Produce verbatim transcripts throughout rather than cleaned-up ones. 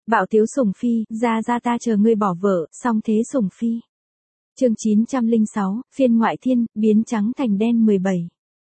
Bạo tiếu sủng phi, ra ra ta chờ ngươi bỏ vợ, song thế sủng phi. Chương chín trăm lẻ sáu, phiên ngoại thiên, biến trắng thành đen mười bảy.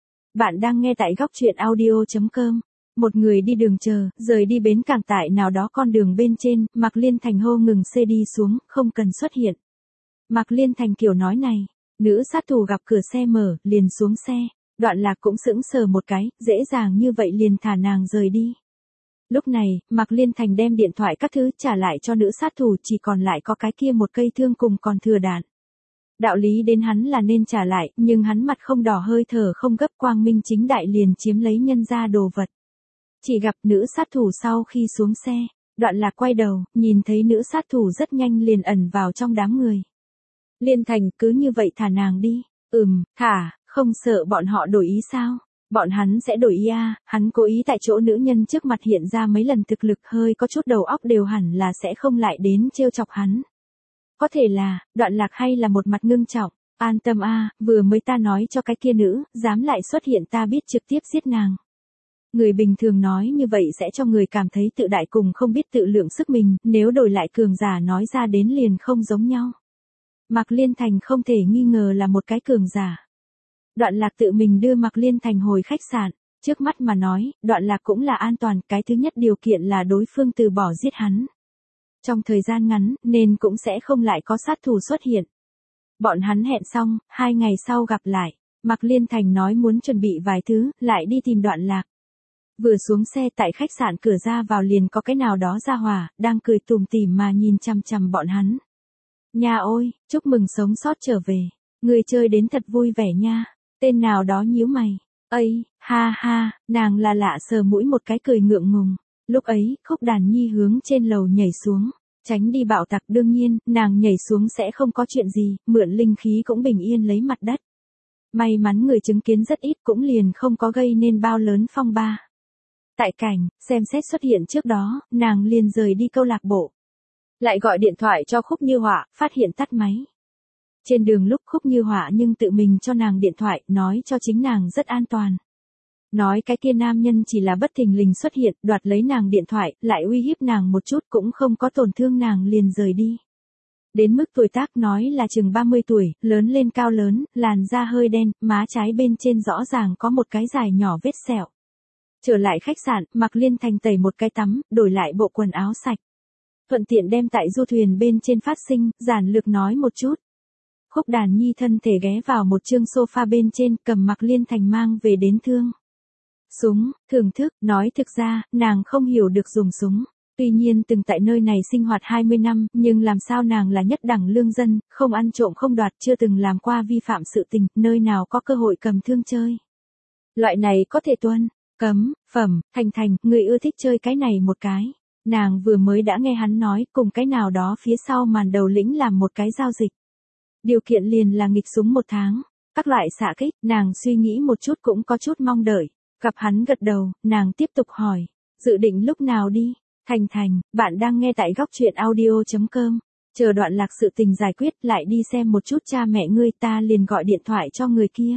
Bạn đang nghe tại góc truyện audio chấm com. Một người đi đường chờ, rời đi bến cảng tại nào đó con đường bên trên, Mạc Liên Thành hô ngừng xe đi xuống, không cần xuất hiện. Mạc Liên Thành kiểu nói này, nữ sát thủ gặp cửa xe mở, liền xuống xe. Đoạn Lạc cũng sững sờ một cái, dễ dàng như vậy liền thả nàng rời đi. Lúc này, Mạc Liên Thành đem điện thoại các thứ trả lại cho nữ sát thủ, chỉ còn lại có cái kia một cây thương cùng còn thừa đạn. Đạo lý đến hắn là nên trả lại, nhưng hắn mặt không đỏ hơi thở không gấp, quang minh chính đại liền chiếm lấy nhân ra đồ vật. Chỉ gặp nữ sát thủ sau khi xuống xe, Đoạn Lạc quay đầu, nhìn thấy nữ sát thủ rất nhanh liền ẩn vào trong đám người. Liên Thành, cứ như vậy thả nàng đi. Ừm, thả, không sợ bọn họ đổi ý sao? Bọn hắn sẽ đổi ý à, hắn cố ý tại chỗ nữ nhân trước mặt hiện ra mấy lần thực lực, hơi có chút đầu óc đều hẳn là sẽ không lại đến trêu chọc hắn. Có thể là, Đoạn Lạc hay là một mặt ngưng trọng, an tâm a, vừa mới ta nói cho cái kia nữ, dám lại xuất hiện ta biết trực tiếp giết nàng. Người bình thường nói như vậy sẽ cho người cảm thấy tự đại cùng không biết tự lượng sức mình, nếu đổi lại cường giả nói ra đến liền không giống nhau. Mạc Liên Thành không thể nghi ngờ là một cái cường giả. Đoạn Lạc tự mình đưa Mạc Liên Thành hồi khách sạn, trước mắt mà nói, Đoạn Lạc cũng là an toàn, cái thứ nhất điều kiện là đối phương từ bỏ giết hắn. Trong thời gian ngắn, nên cũng sẽ không lại có sát thủ xuất hiện. Bọn hắn hẹn xong, hai ngày sau gặp lại, Mạc Liên Thành nói muốn chuẩn bị vài thứ, lại đi tìm Đoạn Lạc. Vừa xuống xe tại khách sạn cửa ra vào liền có cái nào đó ra hỏa, đang cười tủm tỉm mà nhìn chằm chằm bọn hắn. Nha ôi, chúc mừng sống sót trở về, người chơi đến thật vui vẻ nha. Tên nào đó nhíu mày. Ây, ha ha, nàng là lạ sờ mũi một cái cười ngượng ngùng. Lúc ấy, Khúc Đàn Nhi hướng trên lầu nhảy xuống, tránh đi bạo tặc, đương nhiên, nàng nhảy xuống sẽ không có chuyện gì, mượn linh khí cũng bình yên lấy mặt đất. May mắn người chứng kiến rất ít, cũng liền không có gây nên bao lớn phong ba. Tại cảnh, xem xét xuất hiện trước đó, nàng liền rời đi câu lạc bộ. Lại gọi điện thoại cho Khúc Như Họa, phát hiện tắt máy. Trên đường lúc Khúc Như Họa nhưng tự mình cho nàng điện thoại, nói cho chính nàng rất an toàn. Nói cái kia nam nhân chỉ là bất thình lình xuất hiện, đoạt lấy nàng điện thoại, lại uy hiếp nàng một chút cũng không có tổn thương nàng liền rời đi. Đến mức tuổi tác nói là chừng ba mươi tuổi, lớn lên cao lớn, làn da hơi đen, má trái bên trên rõ ràng có một cái dài nhỏ vết sẹo. Trở lại khách sạn, Mạc Liên Thành tẩy một cái tắm, đổi lại bộ quần áo sạch. Thuận tiện đem tại du thuyền bên trên phát sinh, giản lược nói một chút. Khúc Đàn Nhi thân thể ghé vào một chương sofa bên trên, cầm Mạc Liên Thành mang về đến thương. Súng, thưởng thức, nói thực ra, nàng không hiểu được dùng súng. Tuy nhiên từng tại nơi này sinh hoạt hai mươi năm, nhưng làm sao nàng là nhất đẳng lương dân, không ăn trộm không đoạt, chưa từng làm qua vi phạm sự tình, nơi nào có cơ hội cầm thương chơi. Loại này có thể tuân, cấm, phẩm, Thành Thành, người ưa thích chơi cái này một cái. Nàng vừa mới đã nghe hắn nói, cùng cái nào đó phía sau màn đầu lĩnh làm một cái giao dịch. Điều kiện liền là nghịch súng một tháng, các loại xạ kích, nàng suy nghĩ một chút cũng có chút mong đợi. Gặp hắn gật đầu, nàng tiếp tục hỏi, dự định lúc nào đi? Thành Thành, bạn đang nghe tại góc truyện audio chấm com. Chờ Đoạn Lạc sự tình giải quyết, lại đi xem một chút cha mẹ ngươi, ta liền gọi điện thoại cho người kia.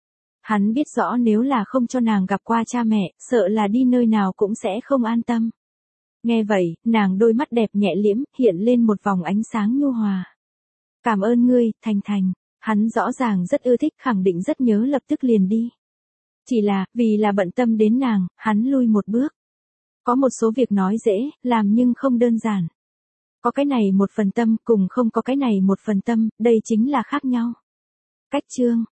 Hắn biết rõ nếu là không cho nàng gặp qua cha mẹ, sợ là đi nơi nào cũng sẽ không an tâm. Nghe vậy, nàng đôi mắt đẹp nhẹ liễm, hiện lên một vòng ánh sáng nhu hòa. Cảm ơn ngươi, Thành Thành. Hắn rõ ràng rất ưa thích, khẳng định rất nhớ, lập tức liền đi. Chỉ là, vì là bận tâm đến nàng, hắn lui một bước. Có một số việc nói dễ, làm nhưng không đơn giản. Có cái này một phần tâm, cùng không có cái này một phần tâm, đây chính là khác nhau. Cách chương,